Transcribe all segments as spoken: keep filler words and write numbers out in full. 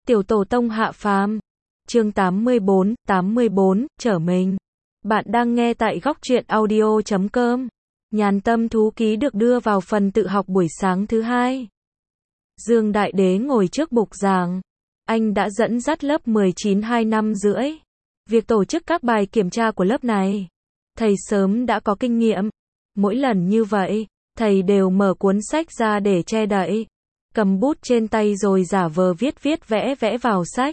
Tiểu tổ tông hạ phàm. Chương tám mươi bốn, tám mươi bốn, trở mình. Bạn đang nghe tại góc truyện audio chấm com. Nhàn tâm thú ký được đưa vào phần tự học buổi sáng thứ hai. Dương Đại Đế ngồi trước bục giảng. Anh đã dẫn dắt lớp mười chín hai năm rưỡi. Việc tổ chức các bài kiểm tra của lớp này, thầy sớm đã có kinh nghiệm. Mỗi lần như vậy, thầy đều mở cuốn sách ra để che đậy, cầm bút trên tay rồi giả vờ viết viết vẽ vẽ vào sách.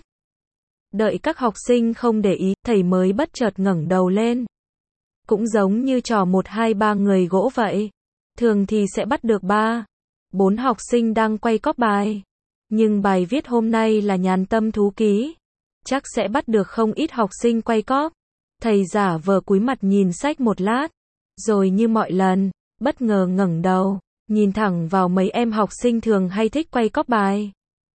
Đợi các học sinh không để ý, thầy mới bất chợt ngẩng đầu lên. Cũng giống như trò một hai ba người gỗ vậy. Thường thì sẽ bắt được ba, bốn học sinh đang quay cóp bài. Nhưng bài viết hôm nay là nhàn tâm thú ký. Chắc sẽ bắt được không ít học sinh quay cóp. Thầy giả vờ cúi mặt nhìn sách một lát. Rồi như mọi lần, bất ngờ ngẩng đầu, nhìn thẳng vào mấy em học sinh thường hay thích quay cóp bài.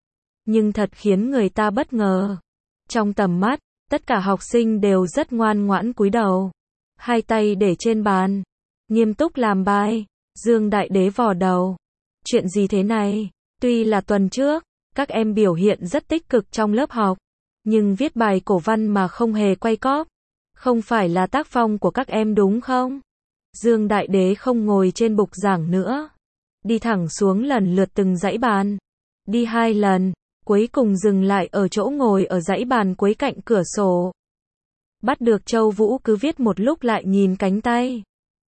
Nhưng thật khiến người ta bất ngờ. Trong tầm mắt, tất cả học sinh đều rất ngoan ngoãn cúi đầu. Hai tay để trên bàn. Nghiêm túc làm bài. Dương Đại Đế vò đầu. Chuyện gì thế này? Tuy là tuần trước, các em biểu hiện rất tích cực trong lớp học. Nhưng viết bài cổ văn mà không hề quay cóp. Không phải là tác phong của các em đúng không? Dương Đại Đế không ngồi trên bục giảng nữa. Đi thẳng xuống lần lượt từng dãy bàn. Đi hai lần, cuối cùng dừng lại ở chỗ ngồi ở dãy bàn cuối cạnh cửa sổ. Bắt được Châu Vũ cứ viết một lúc lại nhìn cánh tay.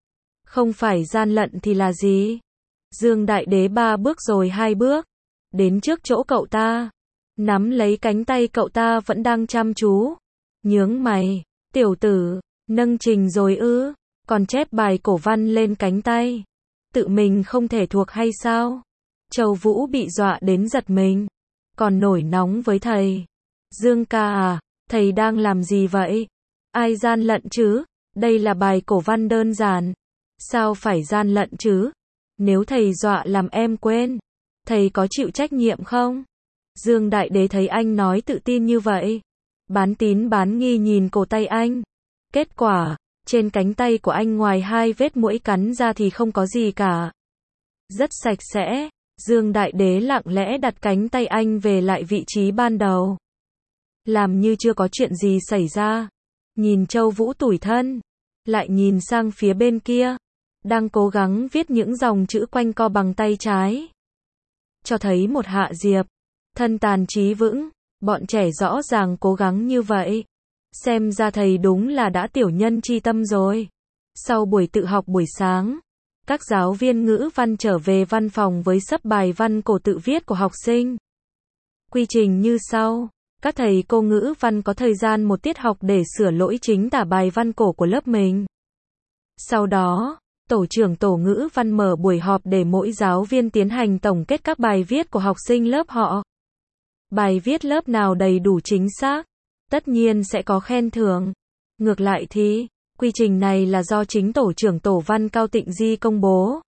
Không phải gian lận thì là gì? Dương Đại Đế ba bước rồi hai bước. Đến trước chỗ cậu ta. Nắm lấy cánh tay cậu ta vẫn đang chăm chú. Nhướng mày. Tiểu tử, nâng trình rồi ư? Còn chép bài cổ văn lên cánh tay. Tự mình không thể thuộc hay sao? Châu Vũ bị dọa đến giật mình. Còn nổi nóng với thầy. Dương ca à, thầy đang làm gì vậy? Ai gian lận chứ? Đây là bài cổ văn đơn giản. Sao phải gian lận chứ? Nếu thầy dọa làm em quên, thầy có chịu trách nhiệm không? Dương Đại Đế thấy anh nói tự tin như vậy. Bán tín bán nghi nhìn cổ tay anh. Kết quả, trên cánh tay của anh ngoài hai vết muỗi cắn ra thì không có gì cả. Rất sạch sẽ. Dương Đại Đế lặng lẽ đặt cánh tay anh về lại vị trí ban đầu. Làm như chưa có chuyện gì xảy ra. Nhìn Châu Vũ tủi thân. Lại nhìn sang phía bên kia. Đang cố gắng viết những dòng chữ quanh co bằng tay trái. Cho thấy một Hạ Diệp. Thân tàn trí vững. Bọn trẻ rõ ràng cố gắng như vậy. Xem ra thầy đúng là đã tiểu nhân chi tâm rồi. Sau buổi tự học buổi sáng, các giáo viên ngữ văn trở về văn phòng với xấp bài văn cổ tự viết của học sinh. Quy trình như sau. Các thầy cô ngữ văn có thời gian một tiết học để sửa lỗi chính tả bài văn cổ của lớp mình. Sau đó, tổ trưởng tổ ngữ văn mở buổi họp để mỗi giáo viên tiến hành tổng kết các bài viết của học sinh lớp họ. Bài viết lớp nào đầy đủ chính xác, tất nhiên sẽ có khen thưởng. Ngược lại thì, quy trình này là do chính tổ trưởng tổ văn Cao Tịnh Di công bố.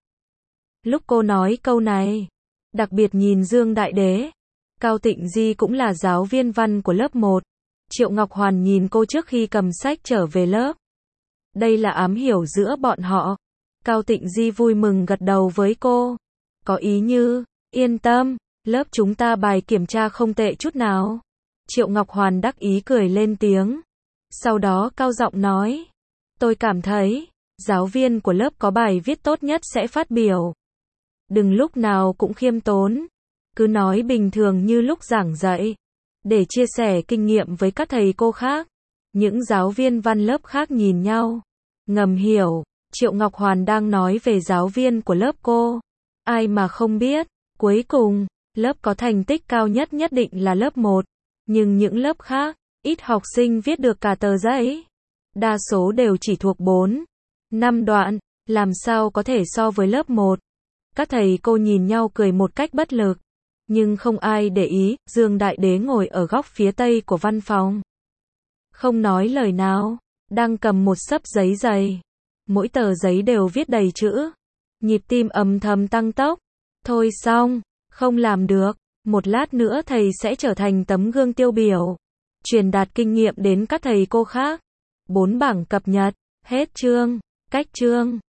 Lúc cô nói câu này, đặc biệt nhìn Dương Đại Đế. Cao Tịnh Di cũng là giáo viên văn của lớp một. Triệu Ngọc Hoàn nhìn cô trước khi cầm sách trở về lớp. Đây là ám hiểu giữa bọn họ. Cao Tịnh Di vui mừng gật đầu với cô. Có ý như, yên tâm, lớp chúng ta bài kiểm tra không tệ chút nào. Triệu Ngọc Hoàn đắc ý cười lên tiếng. Sau đó cao giọng nói. Tôi cảm thấy, giáo viên của lớp có bài viết tốt nhất sẽ phát biểu. Đừng lúc nào cũng khiêm tốn. Cứ nói bình thường như lúc giảng dạy. Để chia sẻ kinh nghiệm với các thầy cô khác. Những giáo viên văn lớp khác nhìn nhau. Ngầm hiểu, Triệu Ngọc Hoàn đang nói về giáo viên của lớp cô. Ai mà không biết, cuối cùng, lớp có thành tích cao nhất nhất định là lớp một. Nhưng những lớp khác, ít học sinh viết được cả tờ giấy. Đa số đều chỉ thuộc bốn, năm đoạn, làm sao có thể so với lớp một. Các thầy cô nhìn nhau cười một cách bất lực. Nhưng không ai để ý, Dương Đại Đế ngồi ở góc phía tây của văn phòng. Không nói lời nào, đang cầm một xấp giấy dày. Mỗi tờ giấy đều viết đầy chữ. Nhịp tim âm thầm tăng tốc. Thôi xong, không làm được. Một lát nữa thầy sẽ trở thành tấm gương tiêu biểu. Truyền đạt kinh nghiệm đến các thầy cô khác. Bốn bảng cập nhật. Hết chương. Cách chương.